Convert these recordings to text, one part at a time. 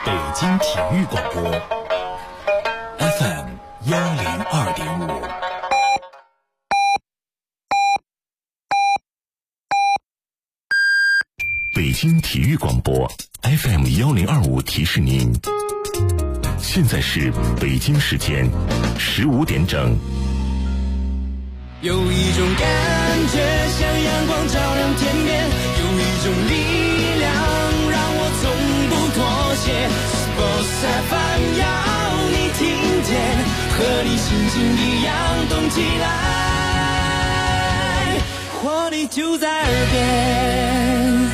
北京体育广播 FM 102.5。北京体育广播 FM 1025提示您，现在是北京时间15点整。 有一种感觉像阳光照亮天边，有一种力量让我从不妥协。Sports FM 要你听见，和你心情一样动起来，活力就在耳边。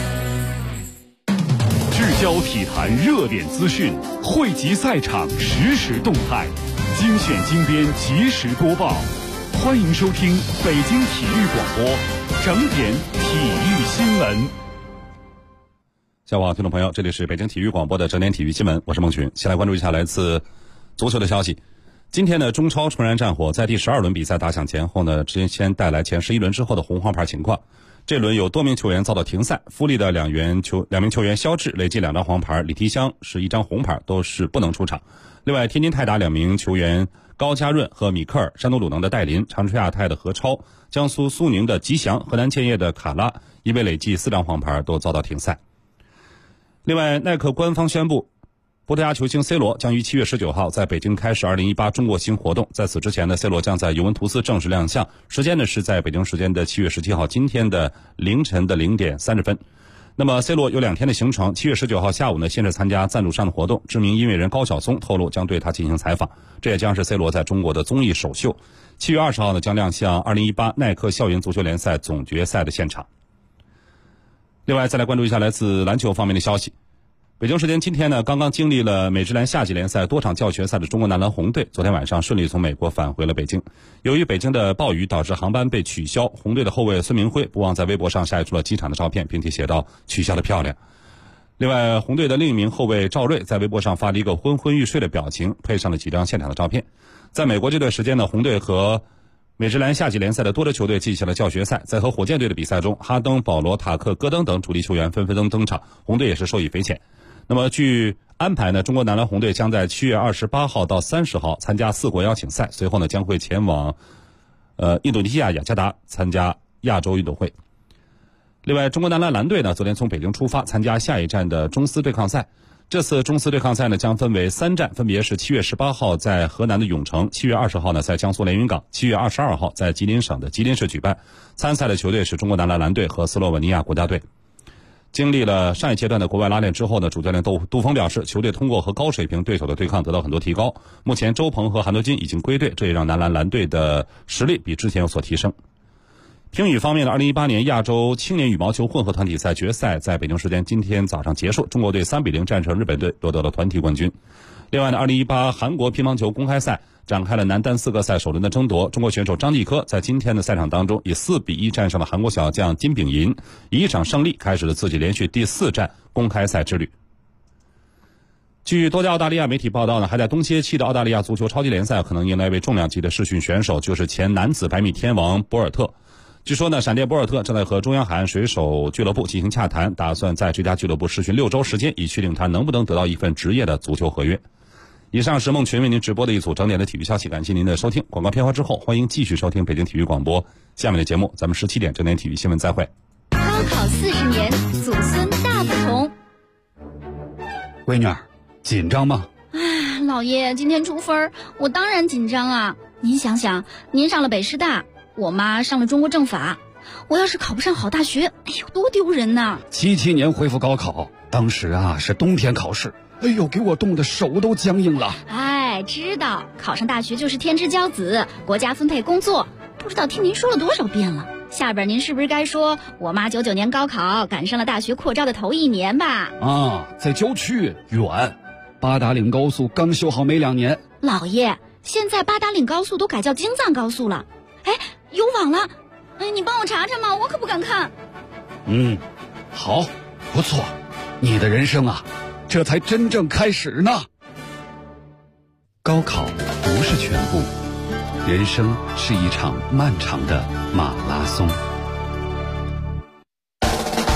聚焦体坛热点资讯，汇集赛场实时动态，精选精编及时播报。欢迎收听北京体育广播整点体育新闻。 下午好，听众朋友，这里是北京体育广播的整点体育新闻，我是孟群。先来关注一下来自足球的消息。今天的中超重燃战火在第12轮比赛打响前后呢，先带来前11轮之后的红黄牌情况。这轮有多名球员遭到停赛，富力的两名球员肖智累计2张黄牌，李提香是1张红牌，都是不能出场。另外，天津泰达2名球员高家润和米克尔，山东鲁能的戴林，长春亚泰的何超，江苏苏宁的吉祥，河南建业的卡拉，因为累计4张黄牌都遭到停赛。另外，耐克官方宣布，葡萄牙球星 C 罗将于7月19号在北京开始2018中国行活动。在此之前呢 ，C 罗将在尤文图斯正式亮相，时间呢是在北京时间的7月17号，今天的凌晨的0点30分。那么 C 罗有2天的行程，7月19号下午呢，先是参加赞助商的活动。知名音乐人高晓松透露将对他进行采访，这也将是 C 罗在中国的综艺首秀。7月20号呢，将亮相2018耐克校园足球联赛总决赛的现场。另外，再来关注一下来自篮球方面的消息。北京时间今天呢，刚刚经历了美职篮夏季联赛多场教学赛的中国男篮红队，昨天晚上顺利从美国返回了北京。由于北京的暴雨导致航班被取消，红队的后卫孙明辉不忘在微博上晒出了机场的照片，并且写道取消的漂亮。另外，红队的另一名后卫赵睿在微博上发了一个昏昏欲睡的表情，配上了几张现场的照片。在美国这段时间呢，红队和美职篮夏季联赛的多支球队进行了教学赛，在和火箭队的比赛中，哈登、保罗、塔克、戈登等主力球员纷纷登场，红队也是受益匪浅。那么据安排呢，中国男篮红队将在7月28号到30号参加4国邀请赛，随后呢将会前往印度尼西亚雅加达参加亚洲运动会。另外，中国男篮蓝队呢昨天从北京出发参加下一站的中斯对抗赛。这次中斯对抗赛呢将分为3站，分别是7月18号在河南的永城，7月20号呢在江苏连云港，7月22号在吉林省的吉林市举办。参赛的球队是中国男篮蓝队和斯洛文尼亚国家队。经历了上一阶段的国外拉练之后呢，主教练杜峰表示，球队通过和高水平对手的对抗得到很多提高。目前周鹏和韩德君已经归队，这也让男篮蓝队的实力比之前有所提升。乒羽方面的2018年亚洲青年羽毛球混合团体赛决赛在北京时间今天早上结束，中国队3比0战胜日本队，夺得了团体冠军。另外呢，2018韩国乒乓球公开赛展开了男单4个赛首轮的争夺，中国选手张继科在今天的赛场当中以4比1战胜了韩国小将金炳银，以一场胜利开始了自己连续第4站公开赛之旅。据多家澳大利亚媒体报道呢，还在冬歇期的澳大利亚足球超级联赛可能迎来一位重量级的试训选手，就是前男子100米天王博尔特。据说呢，闪电博尔特正在和中央海岸水手俱乐部进行洽谈，打算在这家俱乐部试训6周时间，以确定他能不能得到一份职业的足球合约。以上是孟群为您直播的一组整点的体育消息，感谢您的收听。广告片花之后，欢迎继续收听北京体育广播下面的节目，咱们17点整点体育新闻再会。 高考40年，祖孙大不同。 闺女儿，紧张吗？ 唉，老爷，今天出分，我当然紧张啊。您想想，您上了北师大，我妈上了中国政法，我要是考不上好大学，哎呦，多丢人呐 ！77年恢复高考，当时啊是冬天考试，哎呦，给我冻得手都僵硬了。 哎，知道考上大学就是天之骄子，国家分配工作，不知道听您说了多少遍了。下边您是不是该说我妈99年高考赶上了大学扩招的头1年吧？ 啊，在郊区远，八达岭高速刚修好没2年。 老爷，现在八达岭高速都改叫京藏高速了。哎，有网了，哎，你帮我查查嘛，我可不敢看。 好，不错，你的人生啊，这才真正开始呢。高考不是全部，人生是一场漫长的马拉松。 夏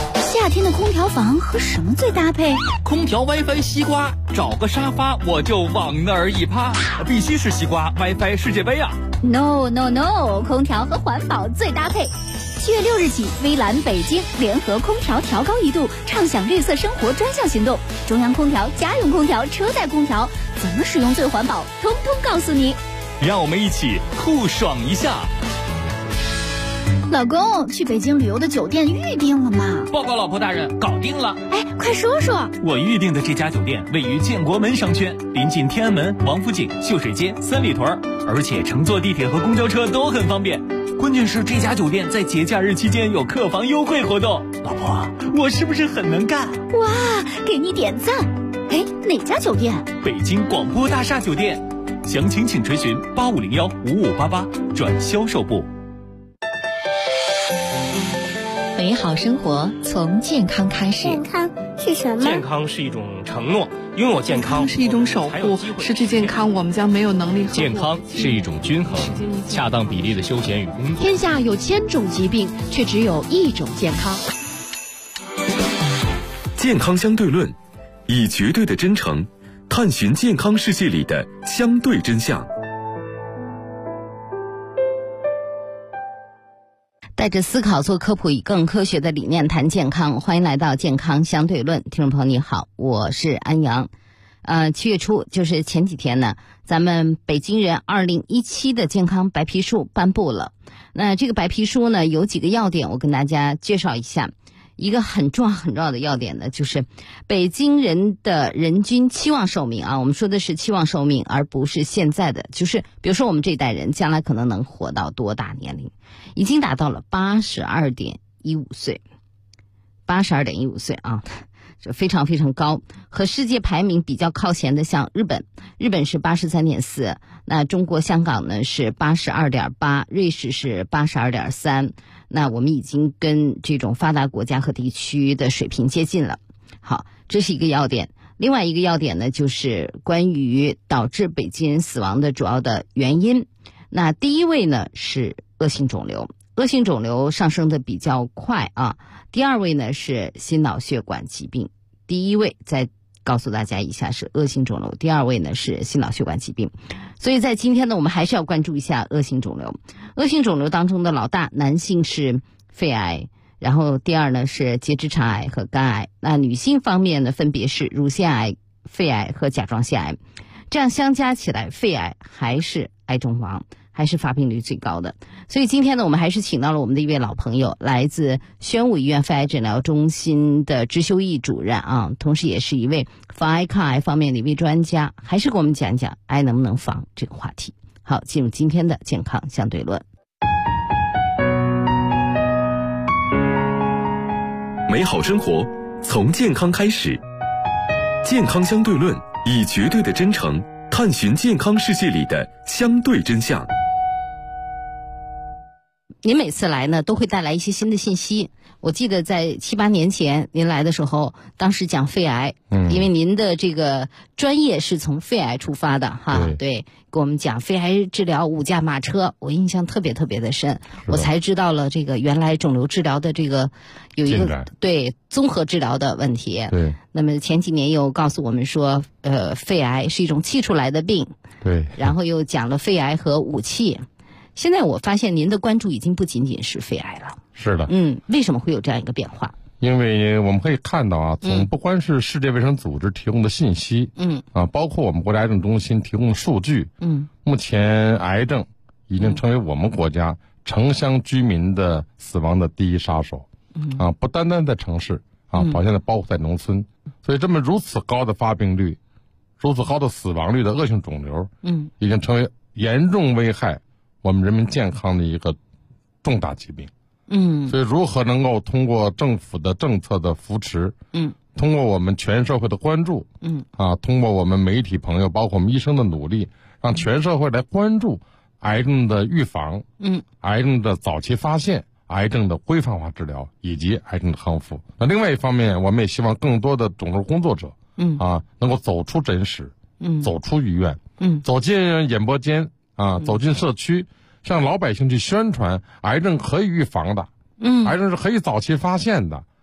夏天的空调房和什么最搭配？ 空调 WiFi 西瓜，找个沙发我就往那儿一趴，必须是西瓜 WiFi 世界杯啊 ！No， 空调和环保最搭配。7月6日起，微蓝北京联合空调调高1度，畅享绿色生活专项行动。中央空调、家用空调、车载空调，怎么使用最环保，通通告诉你。 让我们一起酷爽一下。 老公，去北京旅游的酒店预定了吗？ 报告老婆大人，搞定了。 哎，快说说。 我预定的这家酒店位于建国门商圈，临近天安门、王府井、秀水街、三里屯，而且乘坐地铁和公交车都很方便。关键是这家酒店在节假日期间有客房优惠活动。老婆，我是不是很能干？ 哇，给你点赞。哎，哪家酒店？ 北京广播大厦酒店。详情请垂询8501-5588转销售部。 美好生活从健康开始。 健康是什么？ 健康是一种承诺，拥有健康是一种守护，失去健康我们将没有能力。 健康是一种均衡，恰当比例的休闲与工作。 天下有1000种疾病，却只有1种健康。 健康相对论，以绝对的真诚探寻健康世界里的相对真相。 带着思考做科普，以更科学的理念谈健康。欢迎来到健康相对论，听众朋友你好，我是安阳。7月初，就是前几天呢，咱们北京人2017的健康白皮书颁布了。那这个白皮书呢，有几个要点，我跟大家介绍一下。一个很重要的要点呢，就是北京人的人均期望寿命啊，我们说的是期望寿命，而不是现在的，就是比如说我们这一代人将来可能能活到多大年龄，已经达到了82.15岁，82.15岁啊，这非常非常高。和世界排名比较靠前的像日本是83.4，那中国香港呢是82.8，瑞士是82.3。那我们已经跟这种发达国家和地区的水平接近了。好，这是一个要点。另外一个要点呢，就是关于导致北京人死亡的主要的原因。那第一位呢是恶性肿瘤，恶性肿瘤上升的比较快啊。第二位呢是心脑血管疾病，第一位再告诉大家一下是恶性肿瘤，第二位呢是心脑血管疾病。所以在今天呢，我们还是要关注一下恶性肿瘤。恶性肿瘤当中的老大，男性是肺癌，然后第二呢是结直肠癌和肝癌。那女性方面呢，分别是乳腺癌、肺癌和甲状腺癌。这样相加起来，肺癌还是癌中王，还是发病率最高的。所以今天呢，我们还是请到了我们的一位老朋友，来自宣武医院肺癌诊疗中心的支修义主任啊，同时也是一位防癌抗癌方面的一位专家，还是给我们讲讲癌能不能防这个话题。好，进入今天的健康相对论。 美好生活从健康开始，健康相对论，以绝对的真诚探寻健康世界里的相对真相。 您每次来呢，都会带来一些新的信息。我记得在7、8年前您来的时候，当时讲肺癌，因为您的这个专业是从肺癌出发的哈，对，给我们讲肺癌治疗5驾马车，我印象特别特别的深，我才知道了这个原来肿瘤治疗的这个有一个对综合治疗的问题。 对， 那么前几年又告诉我们说，肺癌是一种气出来的病， 对， 然后又讲了肺癌和武器。现在我发现您的关注已经不仅仅是肺癌了。 是的。 为什么会有这样一个变化？ 因为我们可以看到啊，从不光是世界卫生组织提供的信息，包括我们国家癌症中心提供的数据，目前癌症已经成为我们国家城乡居民的死亡的第一杀手，不单单在城市现在包括在农村，所以这么如此高的发病率、如此高的死亡率的恶性肿瘤，已经成为严重危害我们人民健康的一个重大疾病。所以如何能够通过政府的政策的扶持，通过我们全社会的关注，通过我们媒体朋友，包括我们医生的努力，让全社会来关注癌症的预防，癌症的早期发现，癌症的规范化治疗以及癌症的康复。那另外一方面，我们也希望更多的肿瘤工作者，能够走出诊室，走出医院，走进演播间，走进社区，向老百姓去宣传癌症可以预防的，癌症是可以早期发现的，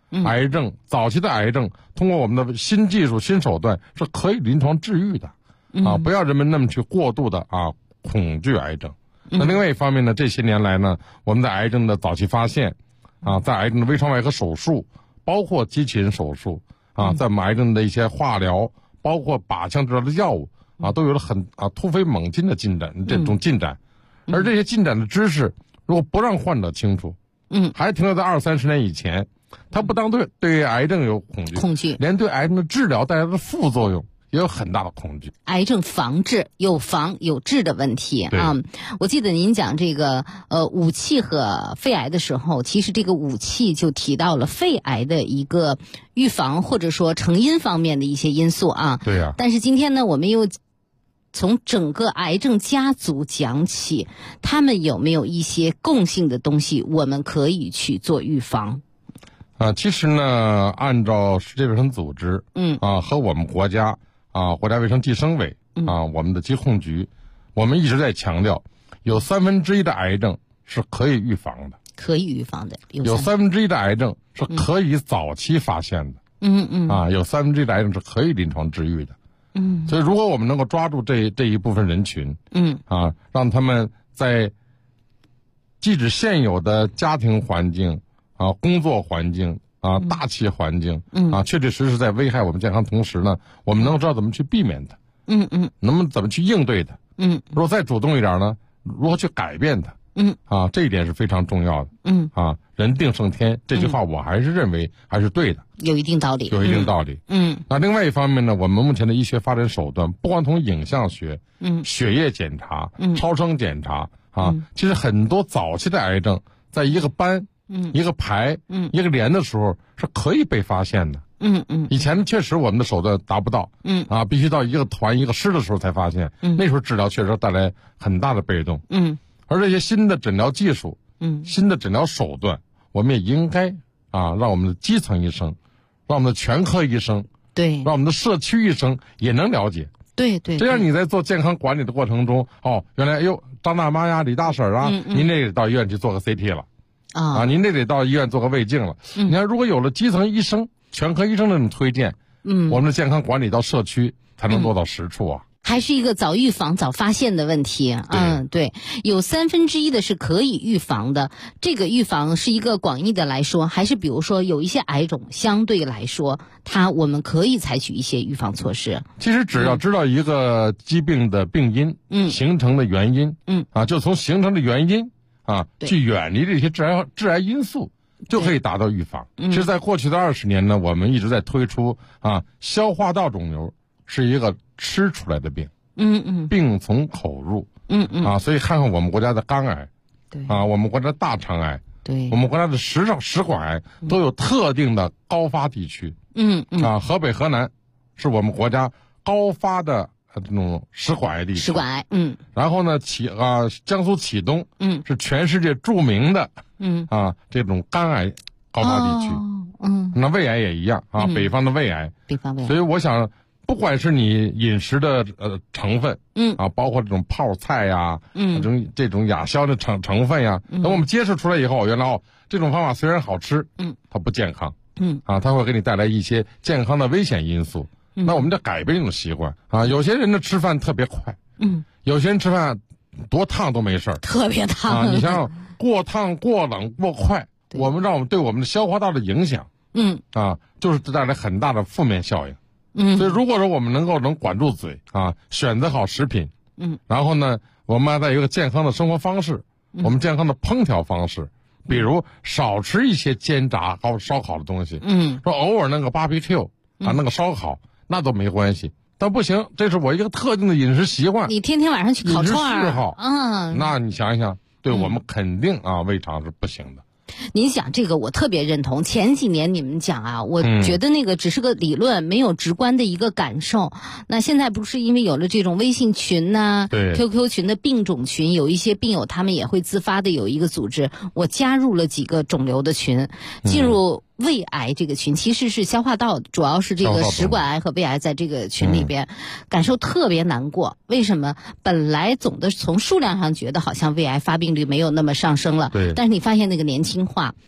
癌症早期的癌症，通过我们的新技术、新手段是可以临床治愈的不要人们那么去过度的恐惧癌症。那另外一方面呢，这些年来呢，我们的癌症的早期发现在癌症的微创外科手术，包括机器人手术在我们癌症的一些化疗，包括靶向治疗的药物都有了很突飞猛进的进展，这种进展。而这些进展的知识，如果不让患者清楚，还停留在20-30年以前，他不但对癌症有恐惧，连对癌症的治疗带来的副作用也有很大的恐惧。 癌症防治有防有治的问题我记得您讲这个武器和肺癌的时候，其实这个武器就提到了肺癌的一个预防或者说成因方面的一些因素对呀。 但是今天呢，我们又从整个癌症家族讲起，他们有没有一些共性的东西我们可以去做预防？ 其实呢，按照世界卫生组织和我们国家国家卫生计生委我们的疾控局，我们一直在强调，有1/3的癌症是可以预防的，有1/3的癌症是可以早期发现的，有1/3的癌症是可以临床治愈的，所以如果我们能够抓住这一部分人群，让他们在即使现有的家庭环境工作环境大气环境确确实实在危害我们健康同时呢，我们能知道怎么去避免它，能怎么去应对它，如果再主动一点呢，如何去改变它，这一点是非常重要的，人定胜天这句话我还是认为还是对的， 有一定道理。 那另外一方面呢，我们目前的医学发展手段，不光从影像学、血液检查、超声检查其实很多早期的癌症在一个斑一个排一个连的时候是可以被发现的，以前确实我们的手段达不到，必须到一个团一个师的时候才发现，那时候治疗确实带来很大的被动，而这些新的诊疗技术，新的诊疗手段，我们也应该让我们的基层医生，让我们的全科医生，让我们的社区医生也能了解，这样你在做健康管理的过程中，原来张大妈呀、李大婶您这得到医院去做个 CT 了。您这得到医院做个胃镜了。你看，如果有了基层医生、全科医生这种推荐，我们的健康管理到社区才能落到实处还是一个早预防、早发现的问题。对，有1/3的是可以预防的。这个预防是一个广义的来说，还是比如说有一些癌种相对来说，我们可以采取一些预防措施。 其实只要知道一个疾病的病因，形成的原因，就从形成的原因。去远离这些致癌因素，就可以达到预防。其实在过去的20年呢，我们一直在推出消化道肿瘤是一个吃出来的病，病从口入，所以看看我们国家的肝癌，我们国家的大肠癌，我们国家的食管癌都有特定的高发地区，河北、河南是我们国家高发的这种食管癌地区，然后呢，江苏启东，是全世界著名的，这种肝癌高发地区，那胃癌也一样北方的胃癌，所以我想，不管是你饮食的成分，包括这种泡菜呀，这种亚硝的成分呀，等我们揭示出来以后，原来这种方法虽然好吃，它不健康，它会给你带来一些健康的危险因素。那我们得改变这种习惯有些人的吃饭特别快，有些人吃饭多烫都没事儿， 特别烫你想想，过烫、过冷、过快，对我们对我们的消化道的影响，就是带来很大的负面效应。所以如果说我们能管住嘴选择好食品，然后呢，我们还有一个健康的生活方式，我们健康的烹调方式，比如少吃一些煎炸、烧烤的东西，说偶尔那个 barbecue 那个烧烤。那都没关系，但不行，这是我一个特定的饮食习惯。 你天天晚上去烤串嗜好，那你想一想，对我们肯定胃肠是不行的。 您想这个我特别认同，前几年你们讲我觉得那个只是个理论，没有直观的一个感受。那现在不是因为有了这种微信群QQ 群的病种群，有一些病友他们也会自发的有一个组织，我加入了几个肿瘤的群，进入胃癌这个群，其实是消化道，主要是这个食管癌和胃癌在这个群里边，感受特别难过。为什么？本来总的从数量上觉得好像胃癌发病率没有那么上升了，但是你发现那个年轻化，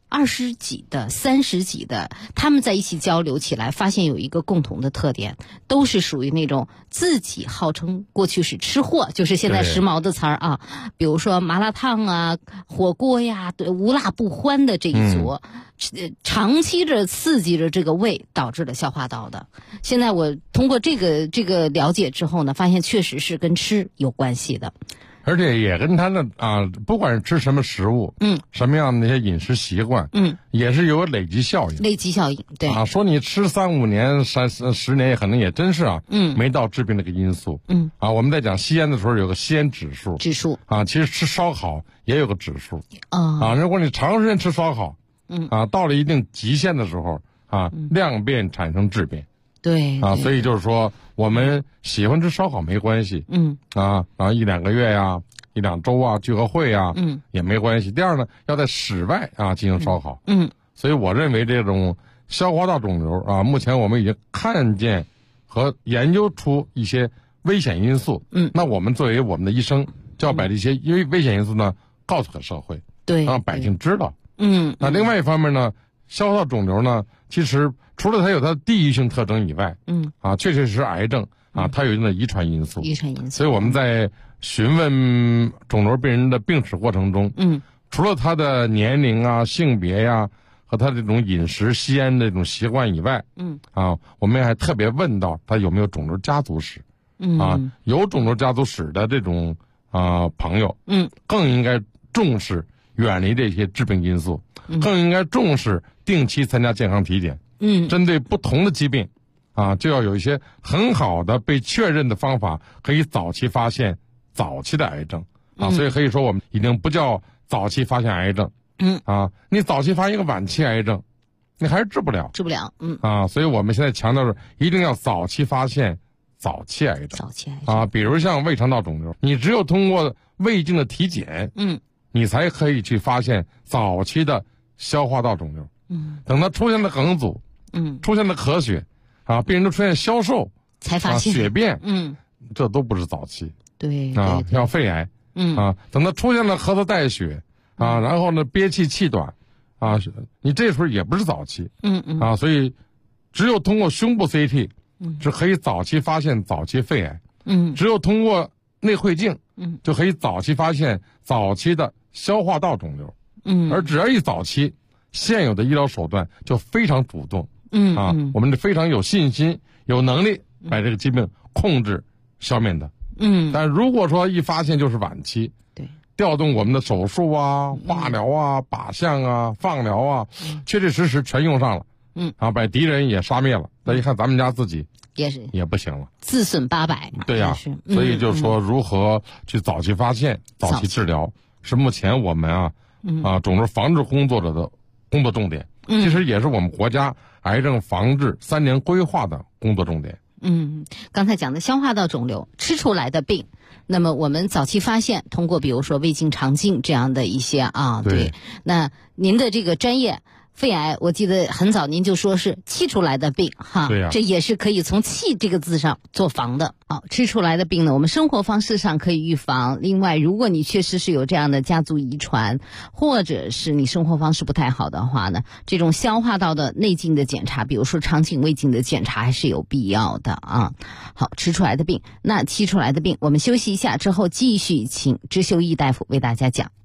20几的、30几的，他们在一起交流起来，发现有一个共同的特点，都是属于那种自己号称过去是吃货，就是现在时髦的词儿啊，比如说麻辣烫啊、火锅呀，对，无辣不欢的这一族，长期着刺激着这个胃，导致了消化道的。现在我通过这个了解之后呢，发现确实是跟吃有关系的。 而且也跟他的不管是吃什么食物，什么样的那些饮食习惯，也是有累积效应。 累积效应，对说你吃3、5年、10年，可能也真是没到治病这个因素。我们在讲吸烟的时候有个吸烟指数，其实吃烧烤也有个指数。如果你长时间吃烧烤，到了一定极限的时候，量变产生质变。 对所以就是说，我们喜欢吃烧烤没关系，然后1、2个月呀、1、2周啊，聚个会啊，也没关系。第二呢，要在室外进行烧烤，所以我认为这种消化道肿瘤目前我们已经看见和研究出一些危险因素，那我们作为我们的医生，就要把这些危险因素呢告诉给社会， 对， 让百姓知道。那另外一方面呢，消化道肿瘤呢，其实除了它有它的地域性特征以外，确实是癌症它有一定的遗传因素。所以我们在询问肿瘤病人的病史过程中，除了他的年龄性别和他这种饮食、吸烟的这种习惯以外，我们还特别问到他有没有肿瘤家族史，有肿瘤家族史的这种朋友，更应该重视远离这些致病因素，更应该重视定期参加健康体检。针对不同的疾病，就要有一些很好的被确认的方法，可以早期发现早期的癌症所以可以说我们已经不叫早期发现癌症，你早期发现一个晚期癌症，你还是治不了，所以我们现在强调是一定要早期发现早期癌症，比如像胃肠道肿瘤，你只有通过胃镜的体检，你才可以去发现早期的消化道肿瘤，等它出现了梗阻，出现了咳血，病人都出现消瘦， 才发现血便，这都不是早期， 对像肺癌，等它出现了咳嗽带血，然后呢憋气气短，你这时候也不是早期，所以只有通过胸部 CT，是可以早期发现早期肺癌，只有通过内窥镜，就可以早期发现早期的消化道肿瘤，而只要一早期，现有的医疗手段就非常主动，我们非常有信心、有能力把这个疾病控制、消灭的。但如果说一发现就是晚期， 对， 调动我们的手术化疗靶向放疗确确实实全用上了，把敌人也杀灭了。再一看咱们家自己也不行了， 自损800。 对呀，所以就是说如何去早期发现、早期治疗，是目前我们肿瘤防治工作者的工作重点，其实也是我们国家癌症防治3年规划的工作重点。 刚才讲的消化道肿瘤吃出来的病，那么我们早期发现，通过比如说胃镜、肠镜这样的一些对。那您的这个专业肺癌，我记得很早您就说是气出来的病对呀， 这也是可以从气这个字上做防的。吃出来的病呢，我们生活方式上可以预防。另外，如果你确实是有这样的家族遗传，或者是你生活方式不太好的话呢，这种消化道的内镜的检查，比如说肠镜、胃镜的检查还是有必要的好，吃出来的病，那气出来的病，我们休息一下之后继续请支修义大夫为大家讲。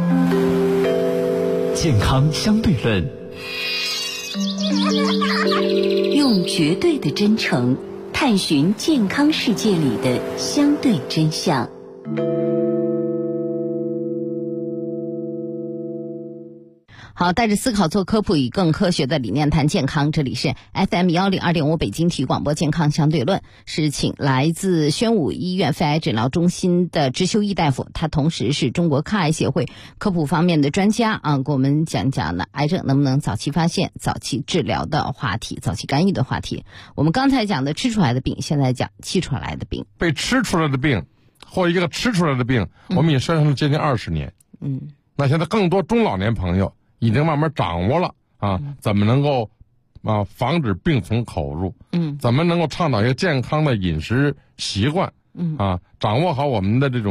健康相对论， 用绝对的真诚探寻健康世界里的相对真相。 好，带着思考做科普，以更科学的理念谈健康。这里是 FM102.5 北京体育广播健康相对论，是请来自宣武医院肺癌诊疗中心的支修义大夫，他同时是中国抗癌协会科普方面的专家给我们讲讲呢癌症能不能早期发现、早期治疗的话题、早期干预的话题。我们刚才讲的吃出来的病，现在讲气出来的病。 被吃出来的病，或一个吃出来的病，我们已经宣传了接近20年。那现在更多中老年朋友已经慢慢掌握了怎么能够防止病从口入，怎么能够倡导一个健康的饮食习惯，掌握好我们的这种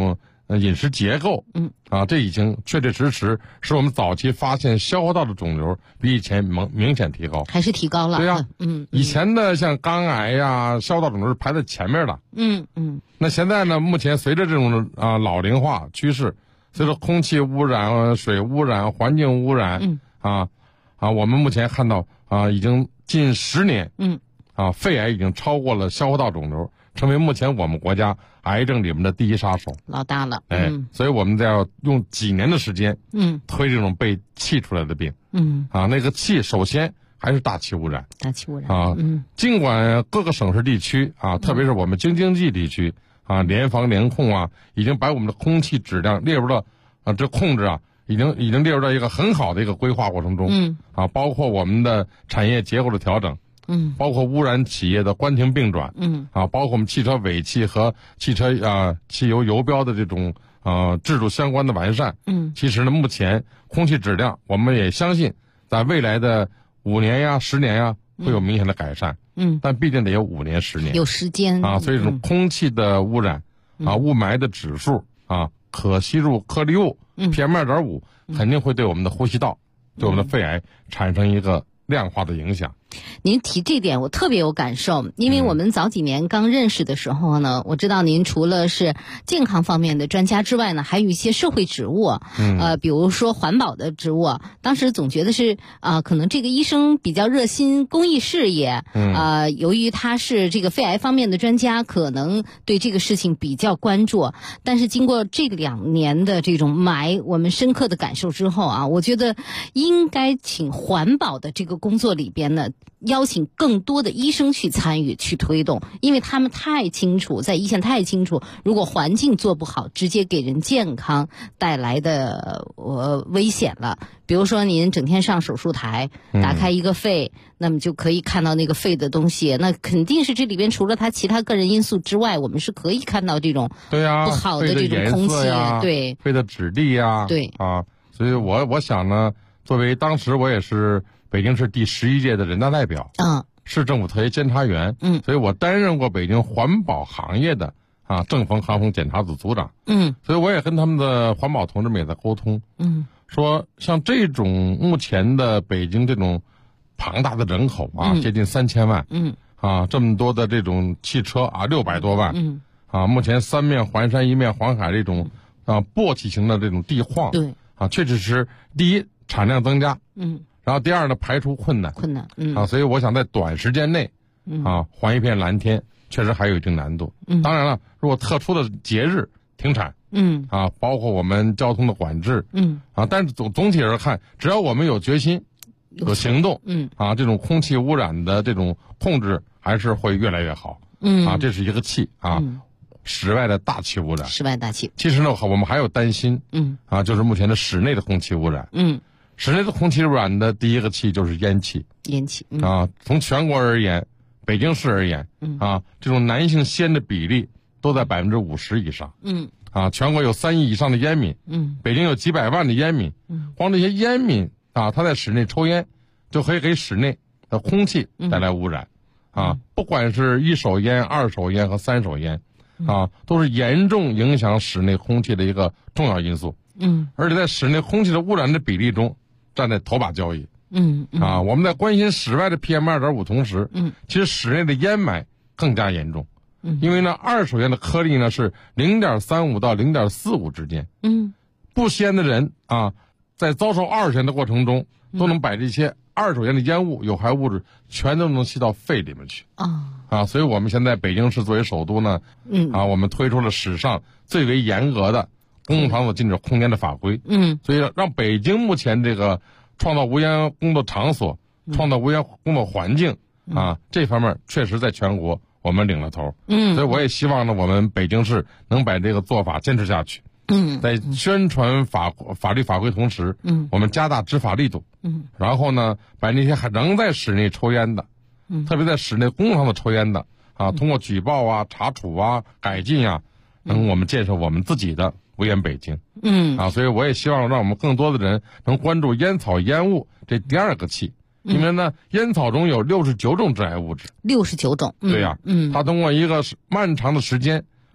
饮食结构，这已经确确实实使我们早期发现消化道的肿瘤比以前明显提高， 还是提高了。 对呀，以前的像肝癌呀、消化道肿瘤是排在前面的，那现在呢，目前随着这种老龄化趋势，随着空气污染、水污染、环境污染，我们目前看到已经近10年，肺癌已经超过了消化道肿瘤，成为目前我们国家癌症里面的第一杀手， 老大了。 所以我们要用几年的时间，推这种被气出来的病，那个气首先还是大气污染，尽管各个省市地区特别是我们京津冀地区联防联控已经把我们的空气质量列入了这控制已经列入到一个很好的一个规划过程中，包括我们的产业结构的调整。包括污染企业的关停并转，包括我们汽车尾气和汽车汽油油标的这种制度相关的完善，其实呢，目前空气质量我们也相信，在未来的5年呀、10年呀会有明显的改善，但毕竟得有5年、10年， 有时间所以这种空气的污染雾霾的指数可吸入颗粒物PM2.5肯定会对我们的呼吸道、对我们的肺癌产生一个量化的影响。 您提这点我特别有感受，因为我们早几年刚认识的时候呢，我知道您除了是健康方面的专家之外呢，还有一些社会职务，比如说环保的职务。当时总觉得是可能这个医生比较热心公益事业，由于他是这个肺癌方面的专家，可能对这个事情比较关注。但是经过这2年的这种霾，我们深刻的感受之后我觉得应该请环保的这个工作里边呢，邀请更多的医生去参与去推动，因为他们太清楚，在一线太清楚，如果环境做不好，直接给人健康带来的危险了。比如说您整天上手术台，打开一个肺，那么就可以看到那个肺的东西，那肯定是这里边除了他其他个人因素之外，我们是可以看到这种不好的这种空气，对肺的质地对所以我想呢，作为当时我也是北京市第11届的人大代表，市政府特别监察员，所以我担任过北京环保行业的正风航风检查组组长，所以我也跟他们的环保同志们也在沟通，说像这种目前的北京这种庞大的人口接近3000万，这么多的这种汽车600多万，目前3面环山1面环海这种簸箕型的这种地晃， 对确实是第一产量增加，然后第二呢，排除困难，所以我想在短时间内，还一片蓝天，确实还有一定难度。当然了，如果特殊的节日停产，包括我们交通的管制，但是总体而看，只要我们有决心、有行动，这种空气污染的这种控制还是会越来越好。这是一个气室外的大气污染， 室外大气。 其实呢，我们还有担心，就是目前的室内的空气污染，室内的空气污染的第一个气就是烟气，从全国而言，北京市而言，这种男性吸烟的比例都在50%以上，全国有3亿以上的烟民，北京有几百万的烟民，光这些烟民他在室内抽烟，就可以给室内的空气带来污染，不管是1手烟、2手烟和3手烟，都是严重影响室内空气的一个重要因素，而且在室内空气的污染的比例中站在头把交椅，我们在关心室外的 PM2.5 同时，其实室内的烟霾更加严重，因为呢2手烟的颗粒呢是0.35到0.45之间，不吸烟的人在遭受2手烟的过程中，都能把这些2手烟的烟雾、有害物质全都能吸到肺里面去，所以我们现在北京市作为首都呢，我们推出了史上最为严格的公共场所禁止控烟的法规，所以让北京目前这个创造无烟工作场所、创造无烟工作环境这方面确实在全国我们领了头，所以我也希望呢，我们北京市能把这个做法坚持下去，在宣传法律法规同时，我们加大执法力度，然后呢，把那些还仍在室内抽烟的，特别在室内公共场所抽烟的通过举报查处改进能我们建设我们自己的无烟北京，所以我也希望让我们更多的人能关注烟草烟雾这第二个气，因为呢，烟草中有69种致癌物质， 69种， 对呀，它通过一个漫长的时间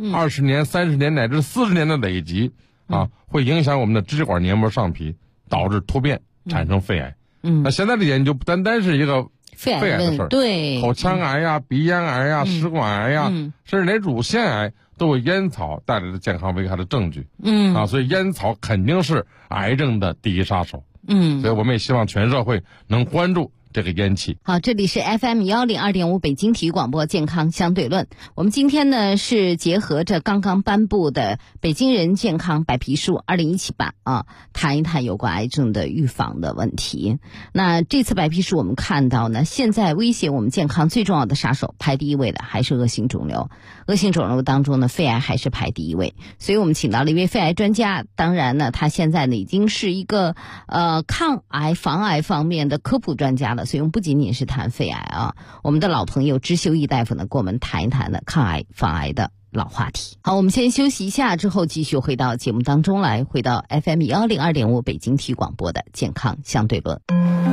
20年、30年乃至40年的累积会影响我们的支气管黏膜上皮，导致突变，产生肺癌。那现在的研究不单单是一个肺癌的事儿， 对， 口腔癌呀、鼻咽癌呀、食管癌呀，甚至连乳腺癌都有烟草带来的健康危害的证据。所以烟草肯定是癌症的第一杀手。所以我们也希望全社会能关注这个烟气。 好，这里是 FM102.5 北京体育广播健康相对论。我们今天呢是结合着刚刚颁布的北京人健康白皮书2017版谈一谈有关癌症的预防的问题。那这次白皮书我们看到呢，现在威胁我们健康最重要的杀手排第一位的还是恶性肿瘤。恶性肿瘤当中呢，肺癌还是排第一位。所以我们请到了一位肺癌专家，当然呢他现在呢已经是一个抗癌防癌方面的科普专家了。所以我们不仅仅是谈肺癌我们的老朋友支修义大夫呢，跟我们谈一谈的抗癌防癌的老话题。好，我们先休息一下，之后继续回到节目当中来，回到 FM102.5 北京体育广播的健康相对论。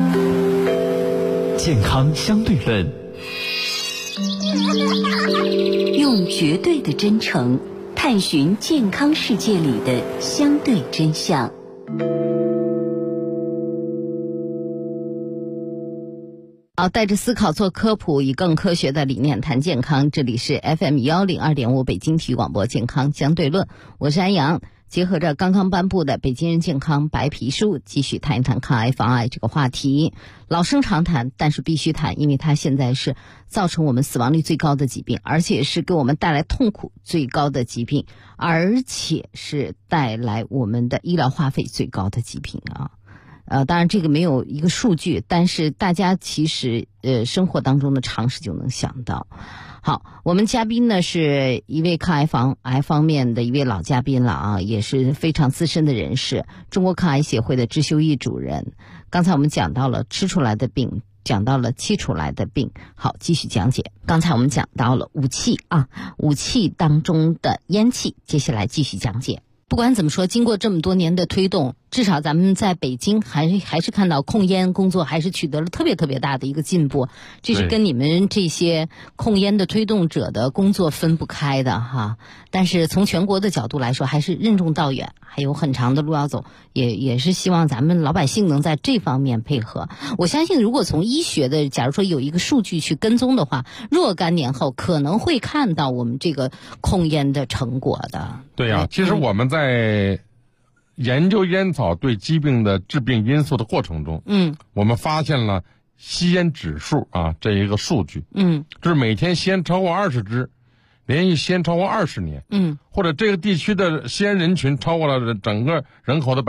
健康相对论， 用绝对的真诚探寻健康世界里的相对真相。 好，带着思考做科普，以更科学的理念谈健康。这里是 FM102.5 北京体育广播健康相对论，我是安阳。结合着刚刚颁布的北京人健康白皮书，继续谈一谈抗癌防癌这个话题。老生常谈，但是必须谈，因为它现在是造成我们死亡率最高的疾病，而且是给我们带来痛苦最高的疾病，而且是带来我们的医疗花费最高的疾病当然这个没有一个数据，但是大家其实生活当中的常识就能想到。好，我们嘉宾呢是一位抗癌防癌方面的一位老嘉宾了也是非常资深的人士，中国抗癌协会的支修义主任。刚才我们讲到了吃出来的病，讲到了吸出来的病。好，继续讲解。刚才我们讲到了武器武器当中的烟气，接下来继续讲解。不管怎么说，经过这么多年的推动，至少咱们在北京还是看到控烟工作还是取得了特别特别大的一个进步，这是跟你们这些控烟的推动者的工作分不开的但是从全国的角度来说，还是任重道远，还有很长的路要走，也是希望咱们老百姓能在这方面配合。我相信如果从医学的假如说有一个数据去跟踪的话，若干年后可能会看到我们这个控烟的成果的。 对其实我们在研究烟草对疾病的致病因素的过程中我们发现了吸烟指数这一个数据就是每天吸烟超过20支，连续吸烟超过20年或者这个地区的吸烟人群超过了整个人口的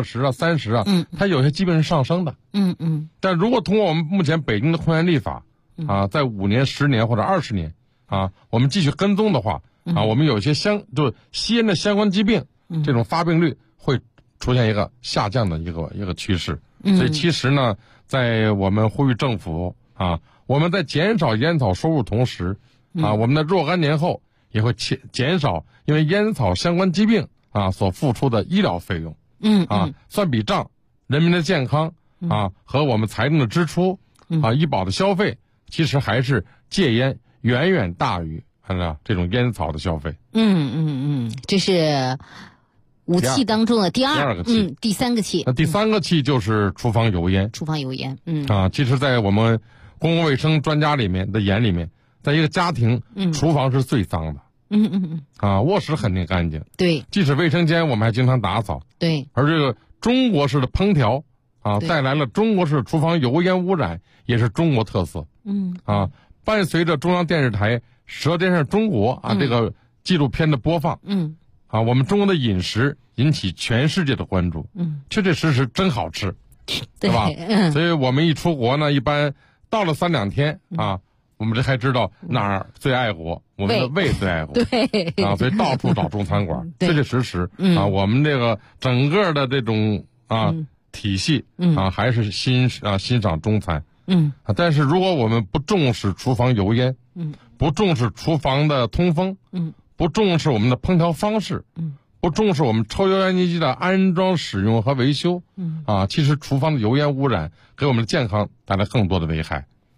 20%、30%它有些疾病是上升的但如果通过我们目前北京的控烟立法在5年、10年或者20年我们继续跟踪的话我们有些就吸烟的相关疾病这种发病率会出现一个下降的一个趋势所以其实呢，在我们呼吁政府我们在减少烟草收入同时我们的若干年后也会减少因为烟草相关疾病所付出的医疗费用算笔账，人民的健康和我们财政的支出医保的消费，其实还是戒烟远远大于这种烟草的消费。 这是武器当中的第二个气。第三个气。 那第三个气就是厨房油烟。 厨房油烟， 其实在我们公共卫生专家里面的眼里面，在一个家庭，厨房是最脏的。卧室肯定干净。 对。 即使卫生间我们还经常打扫。 对。 而这个中国式的烹调带来了中国式厨房油烟污染，也是中国特色。伴随着中央电视台《舌尖上中国》这个纪录片的播放，我们中国的饮食引起全世界的关注，确确实实真好吃，对吧？所以我们一出国呢，一般到了3、2天我们这还知道哪儿最爱国，我们的胃最爱国， 对所以到处找中餐馆，确确实实我们这个整个的这种体系还是欣赏中餐。但是如果我们不重视厨房油烟，不重视厨房的通风，不重视我们的烹调方式，不重视我们抽油烟机的安装、使用和维修，其实厨房的油烟污染给我们的健康带来更多的危害。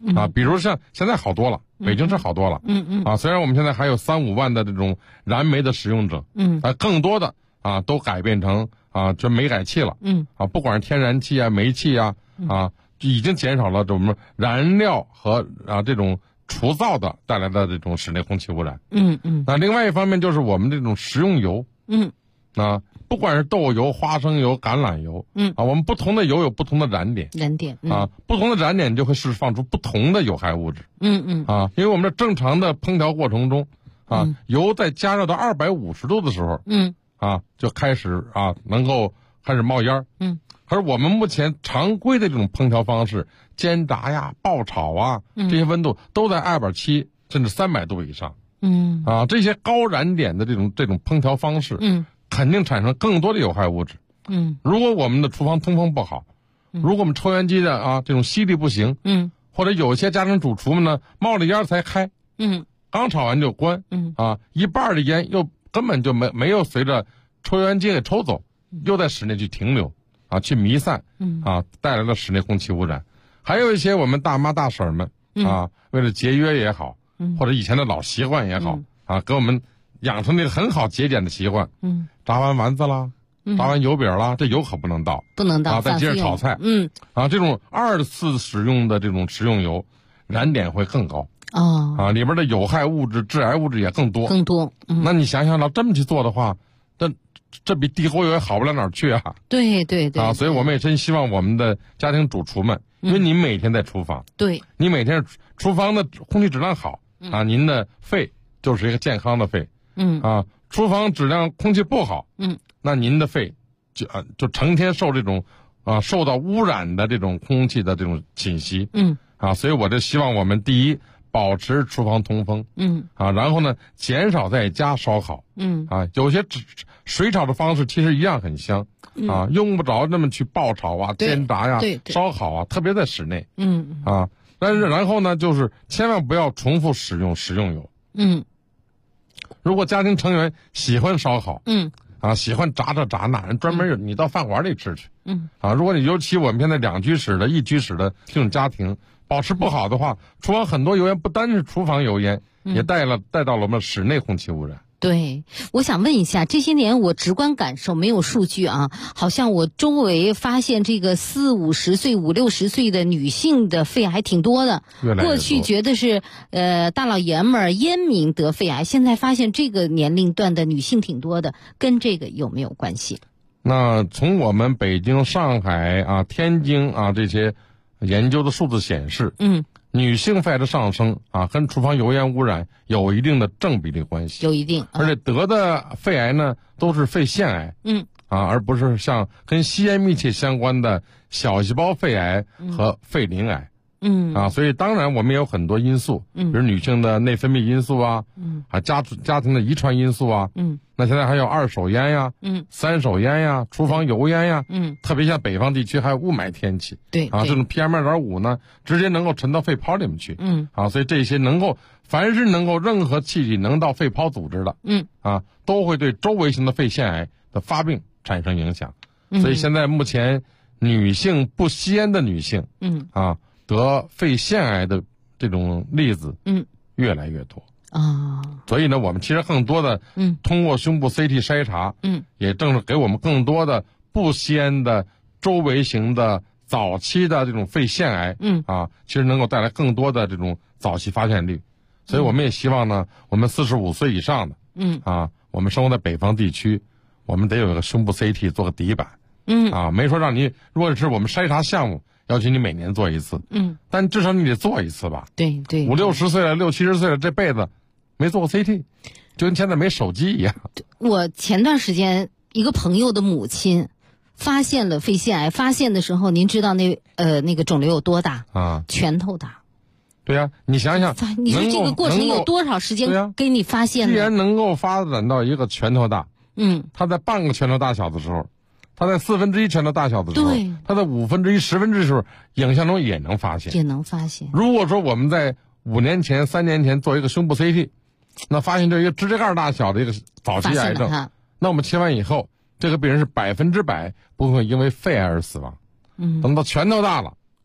啊，比如像现在好多了，北京市好多了，啊，虽然我们现在还有3-5万的这种燃煤的使用者，更多的啊都改变成啊这煤改气了，啊，不管是天然气啊、煤气啊，啊，已经减少了这种燃料和啊这种除燥的带来的这种室内空气污染，那另外一方面就是我们这种食用油，啊。不管是豆油、花生油、橄榄油，啊，我们不同的油有不同的燃点，啊，不同的燃点就会释放出不同的有害物质，啊，因为我们的正常的烹调过程中，啊，油在加热到250度的时候，啊，就开始啊能够开始冒烟，而我们目前常规的这种烹调方式，煎炸呀、爆炒啊，这些温度都在270甚至300度以上，啊，这些高燃点的这种烹调方式，肯定产生更多的有害物质。如果我们的厨房通风不好，如果我们抽烟机的啊这种吸力不行，或者有些家庭主厨们呢冒着烟才开，刚炒完就关，啊，一半的烟又根本就没有随着抽烟机给抽走，又在室内去停留，啊，去弥散，啊，带来了室内空气污染。还有一些我们大妈大婶们，啊，为了节约也好，或者以前的老习惯也好，啊，给我们养成那个很好节俭的习惯，炸完丸子啦，炸完油饼啦，这油可不能倒，啊，再接着炒菜，啊，这种2次使用的这种食用油，燃点会更高，啊，里边的有害物质、致癌物质也更多，那你想想，要这么去做的话，这比地沟油也好不了哪儿去啊！对，啊，所以我们也真希望我们的家庭主厨们，因为您每天在厨房，你每天厨房的空气质量好，啊，您的肺就是一个健康的肺，啊。厨房质量空气不好，那您的肺就成天受这种受到污染的这种空气的这种侵袭，啊，所以我就希望我们第一保持厨房通风，啊，然后呢减少在家烧烤，啊，有些水炒的方式其实一样很香，啊，用不着那么去爆炒啊、煎炸呀、烧烤啊，特别在室内，啊，但是然后呢就是千万不要重复使用食用油，如果家庭成员喜欢烧烤，啊，喜欢炸那人专门你到饭馆里吃去，啊，如果你尤其我们现在2居室的、1居室的这种家庭，保持不好的话，厨房很多油烟不单是厨房油烟，也带到了我们室内空气污染。 对，我想问一下，这些年我直观感受没有数据啊，好像我周围发现这个40-50岁、50-60岁的女性的肺癌挺多的。过去觉得是大老爷们儿烟民得肺癌，现在发现这个年龄段的女性挺多的，跟这个有没有关系？ 那从我们北京、上海啊、天津啊这些研究的数字显示，女性肺癌的上升啊，跟厨房油烟污染有一定的正比例关系， 有一定， 而且得的肺癌呢都是肺腺癌，而不是像跟吸烟密切相关的小细胞肺癌和肺鳞癌，所以当然我们也有很多因素，比如女性的内分泌因素啊，家庭的遗传因素啊，那现在还有2手烟呀，3手烟呀，厨房油烟呀，特别像北方地区还有雾霾天气， 对， 这种 PM2.5 呢，直接能够沉到肺泡里面去，所以这些凡是能够任何气体能到肺泡组织的，都会对周围型的肺腺癌的发病产生影响，所以现在目前女性不吸烟的女性，得肺腺癌的这种例子，越来越多。所以呢，我们其实更多的，通过胸部 CT 筛查，也正是给我们更多的不吸烟的周围型的早期的这种肺腺癌，其实能够带来更多的这种早期发现率。所以我们也希望呢，我们45岁以上的，我们生活在北方地区，我们得有一个胸部 CT 做个底板，没说让你，如果是我们筛查项目，要求你每年做一次，但至少你得做一次吧。 对 ，50-60岁了，60-70岁了，这辈子没做过 CT， 就跟现在没手机一样。 我前段时间一个朋友的母亲发现了肺腺癌，发现的时候，您知道那个肿瘤有多大啊？拳头大。 对呀，你想想， 你说这个过程有多少时间给你发现的？ 既然能够发展到一个拳头大，它在半个拳头大小的时候，它在1/4拳头大小的时候，它在1/5、1/10的时候，影像中也能发现。如果说我们在5年前、3年前做一个胸部 CT， 那发现这一个指甲盖大小的一个早期癌症，那我们切完以后，这个病人是100%不会因为肺癌而死亡。等到拳头大了，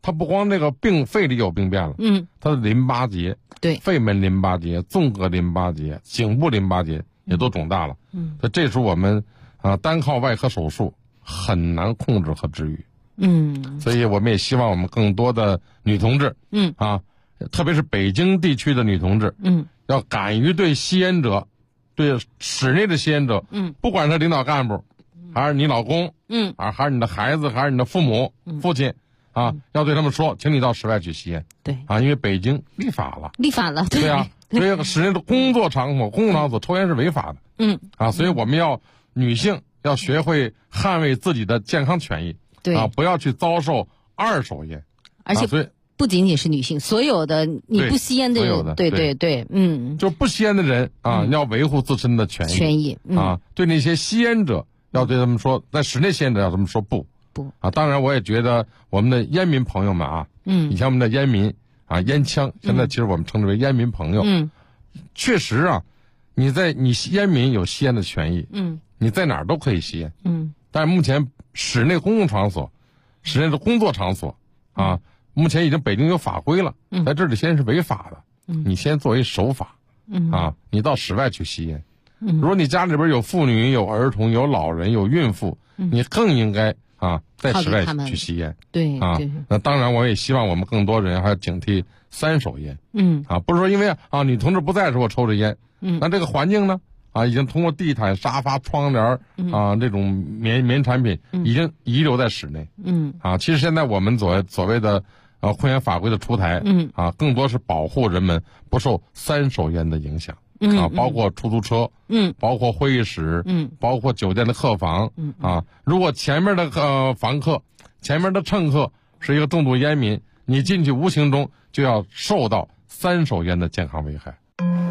它不光那个肺里有病变了，它的淋巴结， 对， 肺门淋巴结、纵隔淋巴结、颈部淋巴结也都肿大了，所以这时候我们单靠外科手术很难控制和治愈，所以我们也希望我们更多的女同志，特别是北京地区的女同志，要敢于对吸烟者，对室内的吸烟者，不管是领导干部，还是你老公，还是你的孩子，还是你的父母、父亲，要对他们说，请你到室外去吸烟。 对， 因为北京立法了， 对啊，所以室内的工作场所抽烟是违法的，所以我们女性要学会捍卫自己的健康权益， 对， 不要去遭受二手烟， 而且所以不仅仅是女性，所有的你不吸烟的人，对， 就不吸烟的人要维护自身的权益，对那些吸烟者要对他们说，在室内吸烟者要他们说不，当然我也觉得我们的烟民朋友们以前我们的烟民烟枪，现在其实我们称之为烟民朋友，确实你烟民有吸烟的权益，你在哪儿都可以吸烟，但是目前室内公共场所、室内的工作场所目前已经北京有法规了，在这里先是违法的，你先作为守法，你到室外去吸烟。如果你家里边有妇女、有儿童、有老人、有孕妇，你更应该在室外去吸烟。 对， 那当然我也希望我们更多人还要警惕三手烟。不是说因为女同志不在的时候我抽着烟，那这个环境呢已经通过地毯、沙发、窗帘这种棉产品已经遗留在室内。其实现在我们所谓的控烟法规的出台，更多是保护人们不受三手烟的影响。包括出租车，包括会议室，包括酒店的客房，如果前面的房客、前面的乘客是一个重度烟民，你进去无形中就要受到三手烟的健康危害。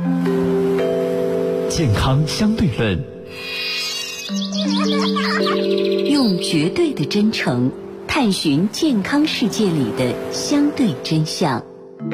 健康相对论， 用绝对的真诚探寻健康世界里的相对真相。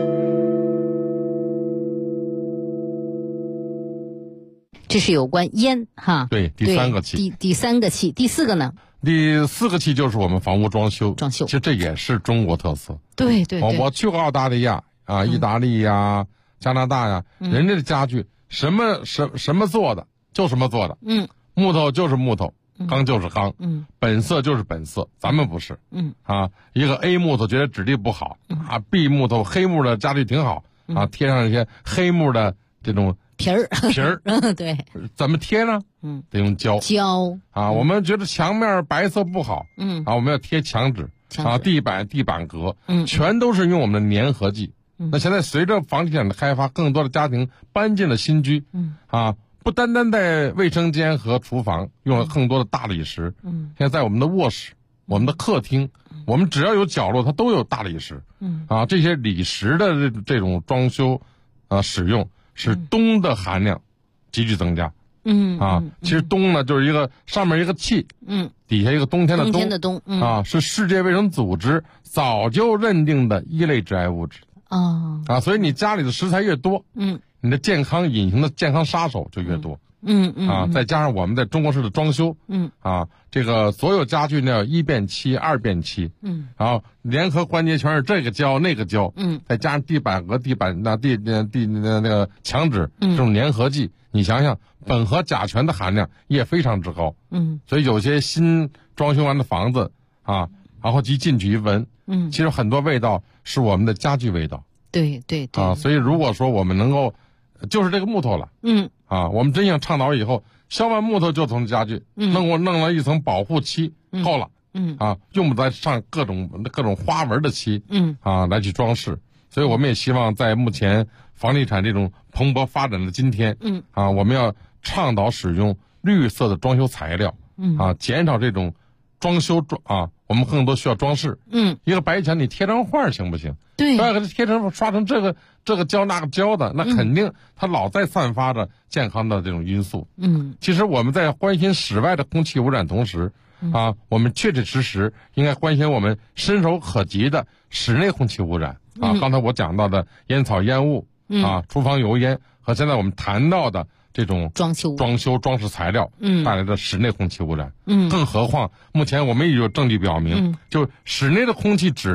这是有关烟对，第三个气， 第三个气，第四个呢？ 第四个气就是我们房屋装修，其实这也是中国特色。 对， 我去过澳大利亚意大利呀、加拿大呀，人家的家具什么做的就什么做的，木头就是木头，钢就是钢，本色就是本色，咱们不是，一个 A 木头觉得质地不好，B 木头黑木的家具挺好贴上一些黑木的这种皮儿，对， 怎么贴呢？得用胶我们觉得墙面白色不好，我们要贴墙纸地板革，全都是用我们的粘合剂。那现在随着房地产的开发，更多的家庭搬进了新居，不单单在卫生间和厨房用了更多的大理石，现在在我们的卧室、我们的客厅，我们只要有角落，它都有大理石，这些理石的这种装修使用。使氡的含量急剧增加，其实氡呢就是一个上面一个气，底下一个冬天的冬，是世界卫生组织早就认定的一类致癌物质，所以你家里的食材越多，你的隐形的健康杀手就越多，再加上我们在中国式的装修，这个所有家具呢有1变7、2变7，然后联合关节全是这个胶那个胶，再加上地板和那个墙纸这种粘合剂，你想想苯和甲醛的含量也非常之高，所以有些新装修完的房子然后一进去一闻，其实很多味道是我们的家具味道， 对， 所以如果说我们能够就是这个木头了，我们真想倡导以后削完木头就从家具弄了一层保护漆，够了，用不再上各种花纹的漆，来去装饰。所以我们也希望在目前房地产这种蓬勃发展的今天，我们要倡导使用绿色的装修材料，减少这种装修我们更多需要装饰，一个白墙你贴张画行不行？ 对， 不要给它贴成刷成这个胶那个胶的，那肯定它老在散发着健康的这种因素。其实我们在关心室外的空气污染同时，我们确确实实应该关心我们伸手可及的室内空气污染。刚才我讲到的烟草烟雾，厨房油烟和现在我们谈到的这种装饰材料带来的室内空气污染，更何况目前我们也有证据表明，就室内的空气质量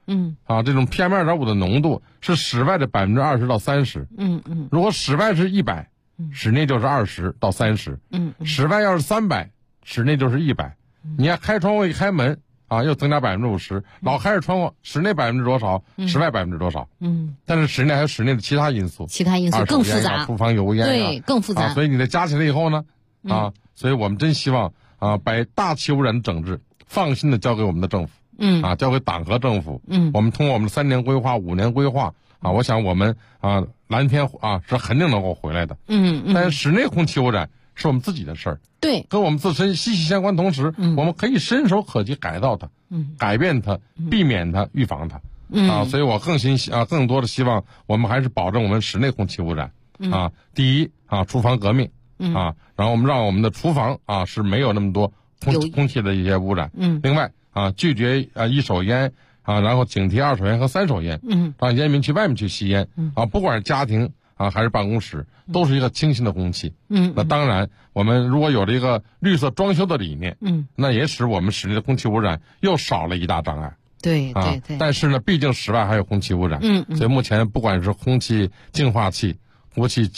这种 PM2.5 的浓度是室外的20%到30%。如果室外是100，室内就是20到30。室外要是300，室内就是100。你要开窗户一开门又增加50%，老开着窗户，室内多少，室外多少。但是室内还有室内的其他因素更复杂， 厨房油烟对，更复杂。 所以你再加起来以后呢，所以我们真希望把大气污染的整治放心的交给我们的政府。交给党和政府。我们通过我们的3年规划、5年规划我想我们蓝天是肯定能够回来的。但是室内空气污染是我们自己的事儿， 对， 跟我们自身息息相关。同时，我们可以伸手可及改造它，改变它，避免它，预防它。所以我更多的希望我们还是保证我们室内空气污染。第一厨房革命然后我们让我们的厨房是没有那么多空气的一些污染。另外拒绝一手烟然后警惕2手烟和3手烟。让烟民去外面去吸烟。不管是家庭还是办公室，都是一个清新的空气。那当然，我们如果有了一个绿色装修的理念，那也使我们室内的空气污染又少了一大障碍。 对对对。 但是呢，毕竟室外还有空气污染。所以目前不管是空气净化器、空气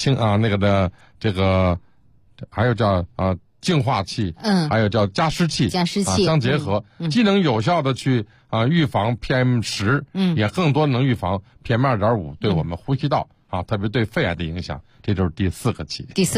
还有叫净化器，还有叫加湿器，相结合，既能有效的去预防 PM10，也更多能预防 PM2.5 对我们呼吸道特别对肺癌的影响。这就是第4个气。 第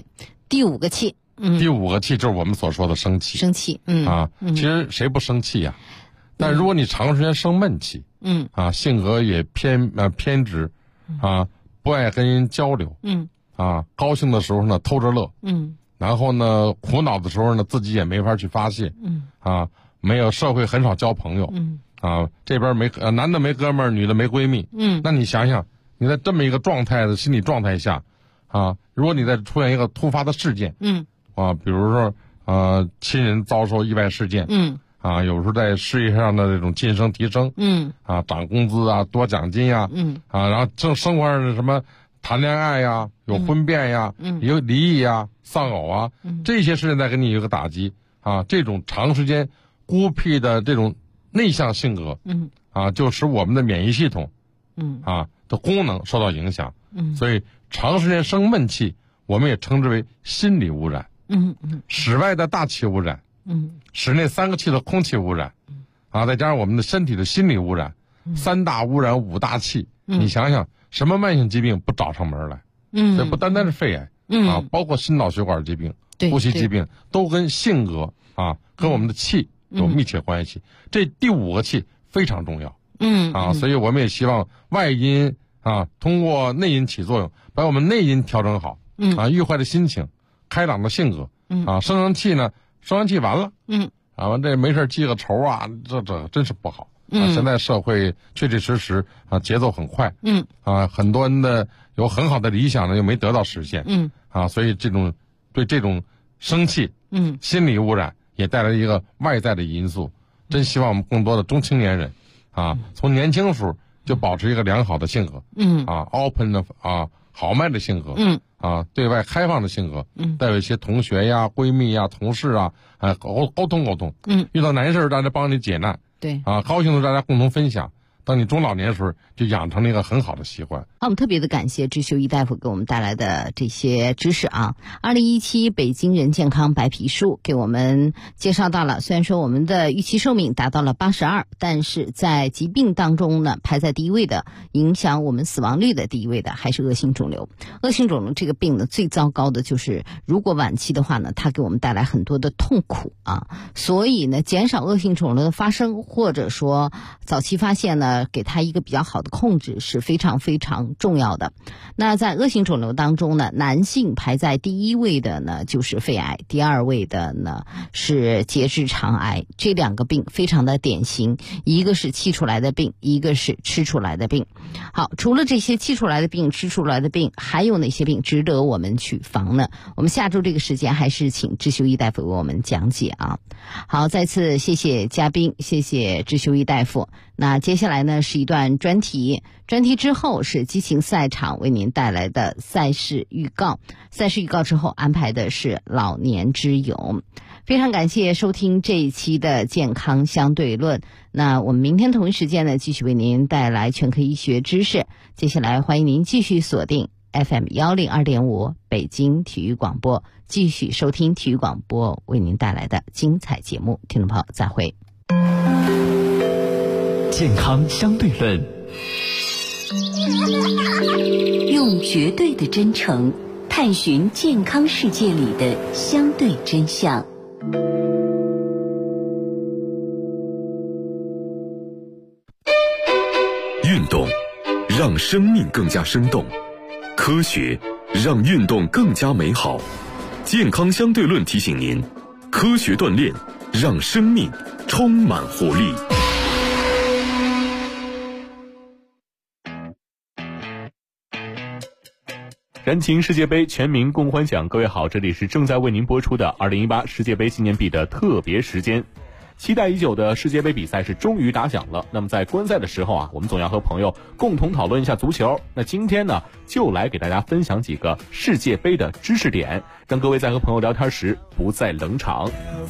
5个气。 第5个气就是我们所说的生气。其实谁不生气呀？但如果你长时间生闷气，性格也偏执，不爱跟人交流，高兴的时候呢偷着乐，然后呢苦恼的时候呢自己也没法去发泄，没有社会很少交朋友，这边男的没哥们儿，女的没闺蜜，那你想想，你在这么一个状态的心理状态下，如果你再出现一个突发的事件，比如说亲人遭受意外事件，有时候在事业上的这种晋升提升，涨工资多奖金然后生活上的什么谈恋爱有婚变有离异丧偶这些事情再给你一个打击这种长时间孤僻的这种内向性格就使我们的免疫系统的功能受到影响。所以长时间生闷气我们也称之为心理污染。室外的大气污染，室内3个气的空气污染再加上我们的身体的心理污染，3大污染5大气，你想想什么慢性疾病不找上门来？所以不单单是肺癌包括心脑血管疾病、呼吸疾病都跟性格跟我们的气有密切关系。这第5个气非常重要。所以我们也希望外因通过内因起作用，把我们内因调整好。愉快的心情，开朗的性格。生完气完了。完这没事记个仇这真是不好。现在社会确确实实节奏很快。很多人的有很好的理想呢，又没得到实现。所以对这种生气，心理污染也带来一个外在的因素。真希望我们更多的中青年人从年轻时候就保持一个良好的性格。open 的豪迈的性格。对外开放的性格。带有一些同学闺蜜同事沟通。遇到难事大家帮你解难。 对高兴的大家共同分享。当你中老年的时候，就养成了一个很好的习惯。 我们特别的感谢支修一大夫给我们带来的这些知识2017北京人健康白皮书给我们介绍到了，虽然说我们的预期寿命达到了82，但是在疾病当中呢，排在第一位的，影响我们死亡率的第一位的还是恶性肿瘤。恶性肿瘤这个病呢，最糟糕的就是如果晚期的话呢，它给我们带来很多的痛苦所以呢，减少恶性肿瘤的发生，或者说早期发现呢，给它一个比较好的控制是非常非常重要的。那在恶性肿瘤当中呢，男性排在第一位的呢就是肺癌，第2位的呢是结直肠癌。这2个病非常的典型，一个是气出来的病，一个是吃出来的病。好，除了这些气出来的病、吃出来的病，还有哪些病值得我们去防呢？我们下周这个时间还是请支修一大夫为我们讲解好，再次谢谢嘉宾，谢谢支修一大夫。那接下来呢是一段专题之后是激情赛场为您带来的赛事预告之后安排的是老年之友。 非常感谢收听这一期的健康相对论。那我们明天同一时间呢，继续为您带来全科医学知识。接下来欢迎您继续锁定 FM 102.5北京体育广播，继续收听体育广播为您带来的精彩节目。听众朋友，再会。 健康相对论， 用绝对的真诚探寻健康世界里的相对真相。 运动让生命更加生动，科学让运动更加美好。健康相对论提醒您，科学锻炼让生命充满活力。 燃情世界杯，全民共欢享。各位好，这里是正在为您播出的2018世界杯纪念币的特别时间。期待已久的世界杯比赛是终于打响了。那么在观赛的时候啊，我们总要和朋友共同讨论一下足球。那今天呢，就来给大家分享几个世界杯的知识点，让各位在和朋友聊天时不再冷场。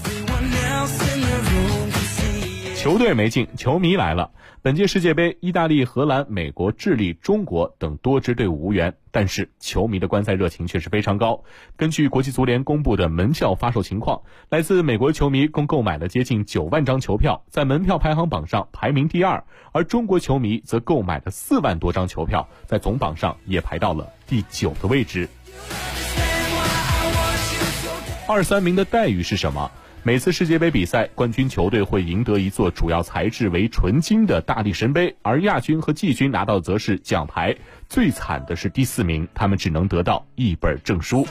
球队没进，球迷来了。本届世界杯，意大利、荷兰、美国、智利、中国等多支队伍无缘，但是球迷的观赛热情却是非常高。根据国际足联公布的门票发售情况，来自美国球迷共购买了接近9万张球票，在门票排行榜上排名第2，而中国球迷则购买了4万多张球票，在总榜上也排到了第9个位置。2、3名的待遇是什么？每次世界杯比赛，冠军球队会赢得一座主要材质为纯金的大力神杯，而亚军和季军拿到则是奖牌。最惨的是第4名，他们只能得到一本证书。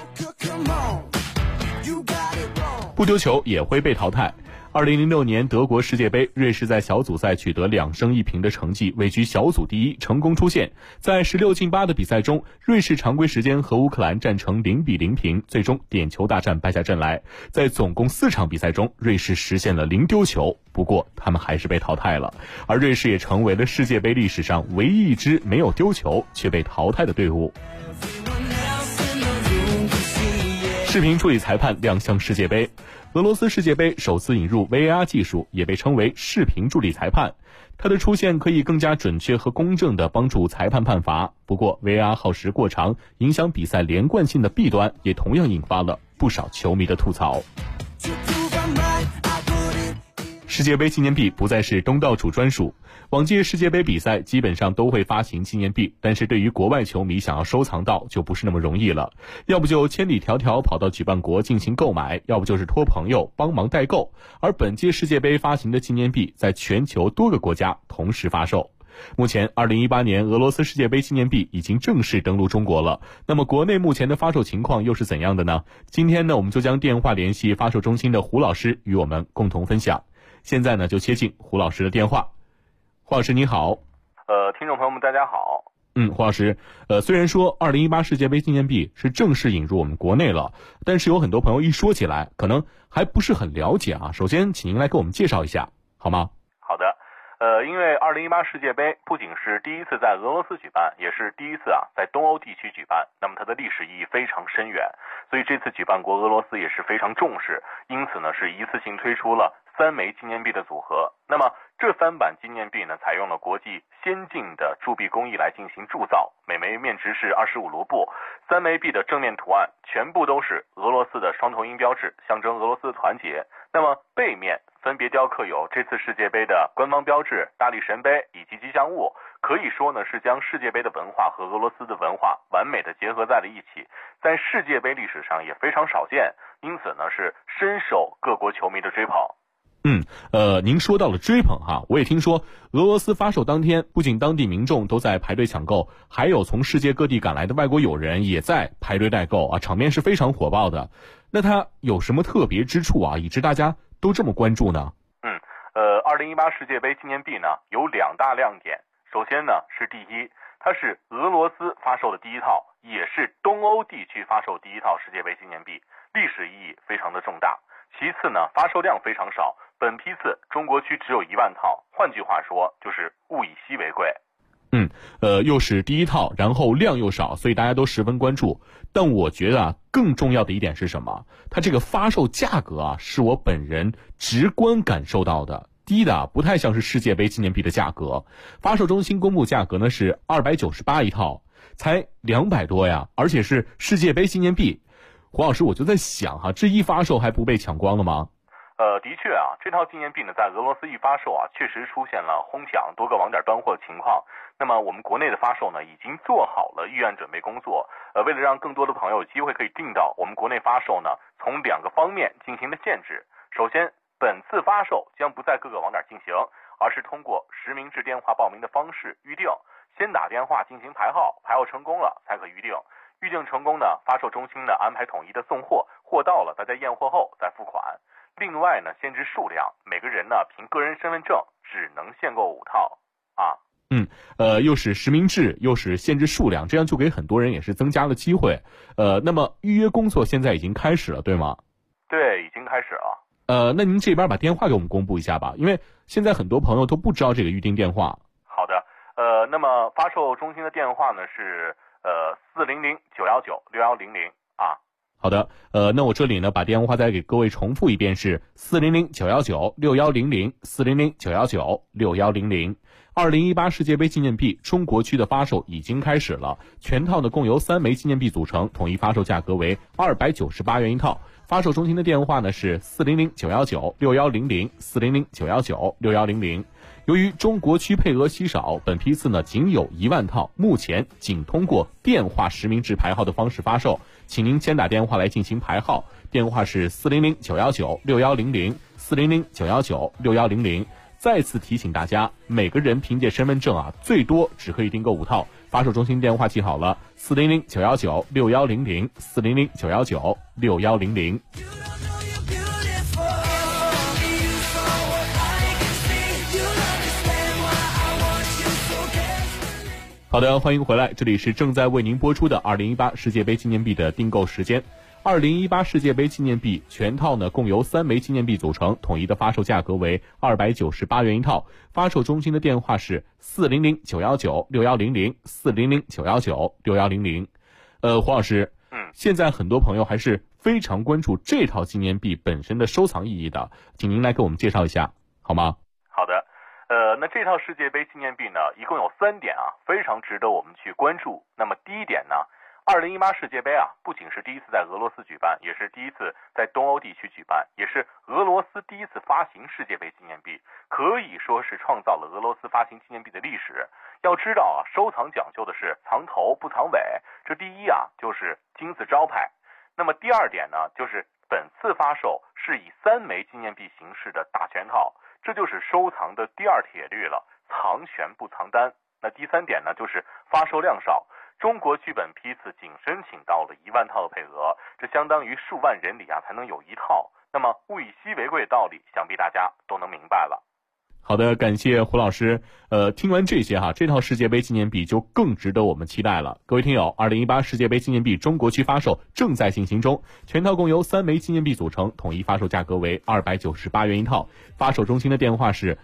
不丢球也会被淘汰。2006年德国世界杯，瑞士在小组赛取得2胜1平的成绩，位居小组第1，成功出线。在16进8的比赛中，瑞士常规时间和乌克兰战成0-0平，最终点球大战败下阵来。在总共4场比赛中，瑞士实现了0丢球，不过他们还是被淘汰了。而瑞士也成为了世界杯历史上唯一一支没有丢球却被淘汰的队伍。视频处理裁判亮相世界杯。俄罗斯世界杯首次引入 VAR 技术，也被称为视频助理裁判。它的出现可以更加准确和公正地帮助裁判判罚。不过 VAR 耗时过长，影响比赛连贯性的弊端，也同样引发了不少球迷的吐槽。世界杯纪念币不再是东道主专属。往届世界杯比赛基本上都会发行纪念币，但是对于国外球迷想要收藏到就不是那么容易了，要不就千里迢迢跑到举办国进行购买，要不就是托朋友帮忙代购。而本届世界杯发行的纪念币在全球多个国家同时发售。目前2018年俄罗斯世界杯纪念币已经正式登陆中国了，那么国内目前的发售情况又是怎样的呢？今天呢，我们就将电话联系发售中心的胡老师与我们共同分享。现在呢，就接进胡老师的电话。胡老师你好。 听众朋友们大家好。 胡老师，虽然说2018世界杯纪念币是正式引入我们国内了，但是有很多朋友一说起来可能还不是很了解啊。首先请您来给我们介绍一下好吗？ 好的。因为2018世界杯不仅是第一次在俄罗斯举办，也是第一次在东欧地区举办，那么它的历史意义非常深远，所以这次举办国俄罗斯也是非常重视，因此呢是一次性推出了3枚纪念币的组合。那么这3版纪念币呢，采用了国际先进的铸币工艺来进行铸造，每枚面值是25卢布，3枚币的正面图案全部都是俄罗斯的双头鹰标志，象征俄罗斯的团结。那么背面分别雕刻有这次世界杯的官方标志、大力神杯以及吉祥物，可以说呢是将世界杯的文化和俄罗斯的文化完美的结合在了一起，在世界杯历史上也非常少见，因此呢是深受各国球迷的追捧。 您说到了追捧哈，我也听说俄罗斯发售当天，不仅当地民众都在排队抢购，还有从世界各地赶来的外国友人也在排队代购啊，场面是非常火爆的。那它有什么特别之处啊，以致大家都这么关注呢 ？2018世界杯纪念币呢有2大亮点。首先呢是第一，它是俄罗斯发售的第一套，也是东欧地区发售第一套世界杯纪念币，历史意义非常的重大。其次呢，发售量非常少，本批次中国区只有1万套，换句话说就是物以稀为贵。 又是第一套，然后量又少，所以大家都十分关注。但我觉得啊，更重要的一点是什么？它这个发售价格啊，是我本人直观感受到的。低的不太像是世界杯纪念币的价格，发售中心公布价格呢是298一套，才200多呀，而且是世界杯纪念币。胡老师，我就在想哈，这一发售还不被抢光了吗？ 的确啊，这套纪念币呢，在俄罗斯一发售啊，确实出现了哄抢多个网点断货的情况。那么我们国内的发售呢，已经做好了预案准备工作。为了让更多的朋友有机会可以订到，我们国内发售呢，从2个方面进行了限制。首先，本次发售将不在各个网点进行，而是通过实名制电话报名的方式预定，先打电话进行排号，排号成功了才可预定。预定成功呢，发售中心呢安排统一的送货，货到了大家验货后再付款。另外呢，限制数量，每个人呢凭个人身份证只能限购5套啊。 又是实名制，又是限制数量，这样就给很多人也是增加了机会。那么预约工作现在已经开始了，对吗？ 对，已经开始了。 那您这边把电话给我们公布一下吧，因为现在很多朋友都不知道这个预订电话。 好的，那么发售中心的电话呢是400-919-6100啊。 好的，那我这里呢把电话再给各位重复一遍，是400-919-6100 400-919-6100。2018世界杯纪念币中国区的发售已经开始了，全套呢共由3枚纪念币组成，统一发售价格为298元一套。发售中心的电话呢是400-919-6100 400-919-6100。由于中国区配额稀少，本批次呢仅有1万套，目前仅通过电话实名制排号的方式发售，请您先打电话来进行排号，电话是400-919-6100 400-919-6100。再次提醒大家，每个人凭借身份证啊，最多只可以订购5套。发售中心电话记好了，400-919-6100 400-919-6100。好的，欢迎回来，这里是正在为您播出的2018世界杯纪念币的订购时间。2018世界杯纪念币全套呢共由3枚纪念币组成，统一的发售价格为298元一套。发售中心的电话是400-919-6100 400-919-6100。胡老师，现在很多朋友还是非常关注这套纪念币本身的收藏意义的，请您来给我们介绍一下好吗？ 好的，那这套世界杯纪念币呢，一共有3点啊，非常值得我们去关注。那么第一点呢，2018世界杯啊，不仅是第一次在俄罗斯举办，也是第一次在东欧地区举办，也是俄罗斯第一次发行世界杯纪念币，可以说是创造了俄罗斯发行纪念币的历史。要知道啊，收藏讲究的是藏头不藏尾，这第一啊就是金字招牌。那么第二点呢，就是本次发售是以3枚纪念币形式的大全套，这就是收藏的第2铁律了，藏全不藏单。那第3点呢，就是发售量少。中国区本批次仅申请到了1万套的配额，这相当于数万人里啊才能有1套。那么物以稀为贵的道理，想必大家都能明白了。 好的，感谢胡老师。听完这些哈，这套世界杯纪念币就更值得我们期待了。各位听友，2018世界杯纪念币中国区发售正在进行中，全套共由3枚纪念币组成，统一发售价格为298元一套。发售中心的电话是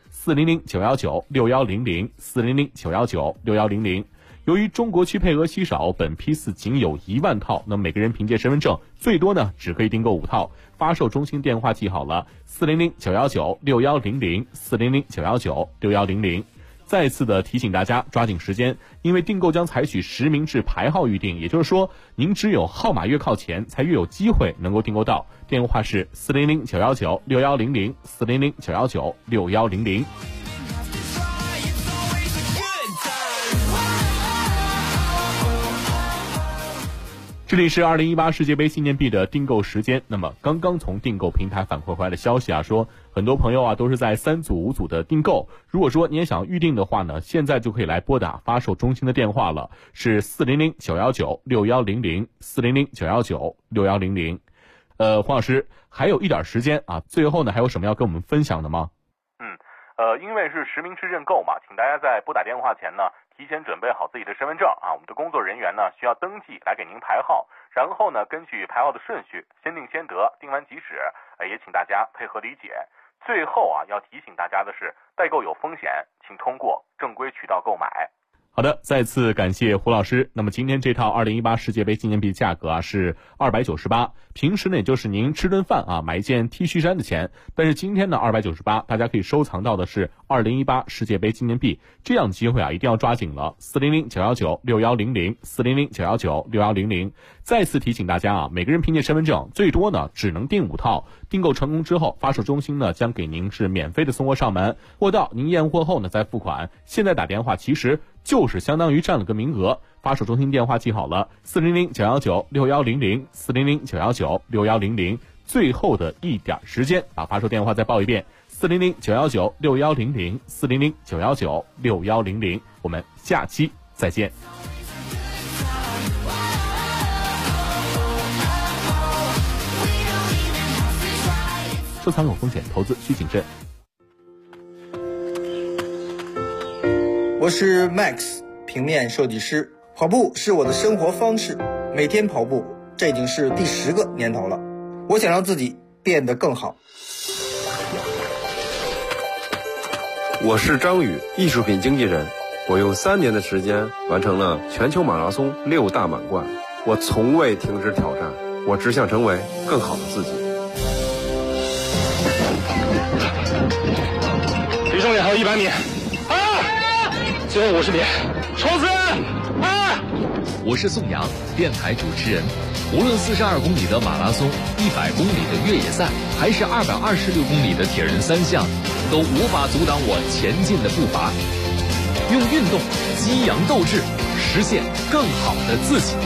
400-919-6100 400-919-6100。由于中国区配额稀少，本批次仅有1万套，那每个人凭借身份证最多呢只可以订购5套。发售中心电话记好了，400-919-6100 400-919-6100。再次的提醒大家抓紧时间，因为订购将采取实名制排号预订，也就是说您只有号码越靠前才越有机会能够订购到。电话是400-919-6100 400-919-6100。这里是2018世界杯纪念币的订购时间。那么刚刚从订购平台反馈回来的消息啊，说很多朋友啊都是在3组5组的订购。如果说你也想预定的话呢，现在就可以来拨打发售中心的电话了，是400-919-6100 400-919-6100。黄老师还有一点时间啊，最后呢还有什么要跟我们分享的吗？ 因为是实名制认购嘛，请大家在拨打电话前呢，提前准备好自己的身份证啊，我们的工作人员呢需要登记来给您排号，然后呢根据排号的顺序先定先得，定完即止，也请大家配合理解。最后啊要提醒大家的是，代购有风险，请通过正规渠道购买。 好的，再次感谢胡老师。那么今天这套2018世界杯纪念币价格是298，平时呢也就是您吃顿饭买一件 T 恤衫的钱。但是今天呢298，大家可以收藏到的是2018世界杯纪念币，这样机会一定要抓紧了。400-919-6100，400-919-6100。再次提醒大家每个人凭借身份证最多呢只能订5套，订购成功之后，发售中心呢将给您是免费的送货上门，货到您验货后呢再付款。现在打电话其实就是相当于占了个名额，发售中心电话记好了，400-919-6100，400-919-6100。最后的一点时间，把发售电话再报一遍，400-919-6100，400-919-6100。我们下期再见。收藏有风险，投资需谨慎。 我是 Max， 平面设计师。跑步是我的生活方式，每天跑步，这已经是第10个年头了。我想让自己变得更好。 我是张宇，艺术品经纪人。我用3年的时间完成了全球马拉松6大满贯。我从未停止挑战，我只想成为更好的自己。 离终点还有100米，最后50米，冲刺！ 我是宋阳，电台主持人。无论42公里的马拉松、100公里的越野赛，还是226公里的铁人3项，都无法阻挡我前进的步伐。用运动激扬斗志，实现更好的自己。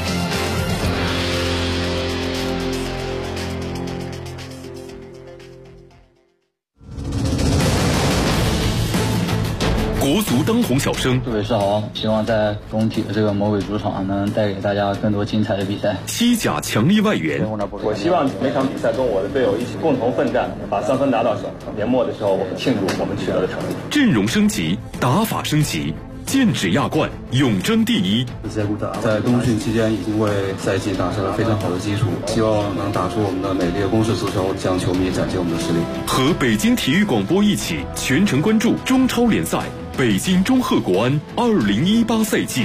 国足当红小生， 各位是好，希望在工体的这个魔鬼主场能带给大家更多精彩的比赛。 西甲强力外援， 我希望每场比赛跟我的队友一起共同奋战，把3分拿到手。年末的时候，我们庆祝我们取得的成绩。 阵容升级，打法升级，剑指亚冠，永争第一。 在冬训期间已经为赛季打下了非常好的基础，希望能打出我们的美丽的攻势足球，向球迷展现我们的实力。 和北京体育广播一起全程关注中超联赛。北京中赫国安2018赛季。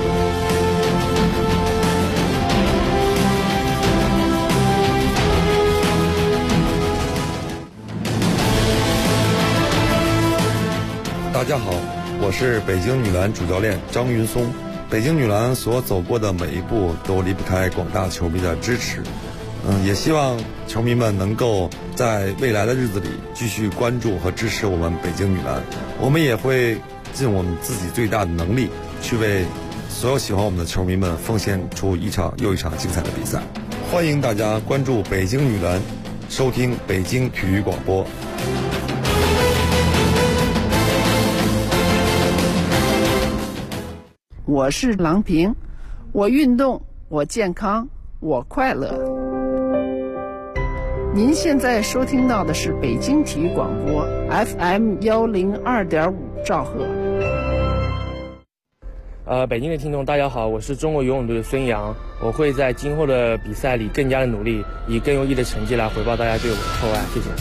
大家好，我是北京女篮主教练张云松。北京女篮所走过的每一步都离不开广大球迷的支持。也希望球迷们能够在未来的日子里继续关注和支持我们北京女篮。我们也会尽我们自己最大的能力，去为所有喜欢我们的球迷们奉献出一场又一场精彩的比赛。欢迎大家关注北京女篮，收听北京体育广播。 我是郎平，我运动，我健康，我快乐。您现在收听到的是北京体育广播 FM102.5兆赫。 北京的听众大家好，我是中国游泳队的孙杨，我会在今后的比赛里更加的努力，以更优异的成绩来回报大家对我的厚爱，谢谢。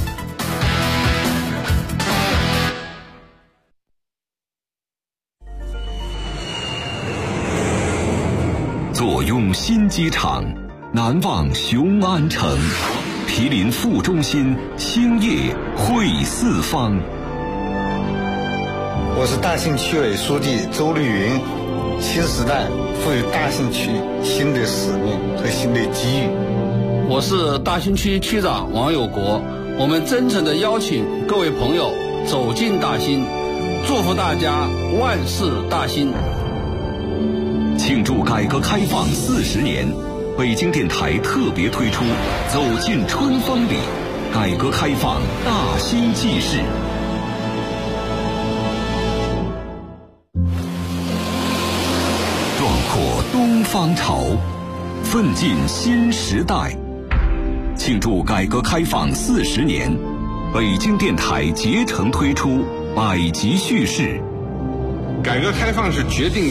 坐拥新机场，难忘雄安城，毗邻副中心，兴业汇四方。 我是大兴区委书记周绿云。新时代赋予大兴区新的使命和新的机遇。 我是大兴区区长王有国，我们真诚地邀请各位朋友走进大兴，祝福大家万事大兴。 庆祝改革开放40年，北京电台特别推出《走进春风里》，改革开放大兴纪事。壮阔东方潮，奋进新时代。庆祝改革开放40年，北京电台竭诚推出百集叙事。 改革开放是决定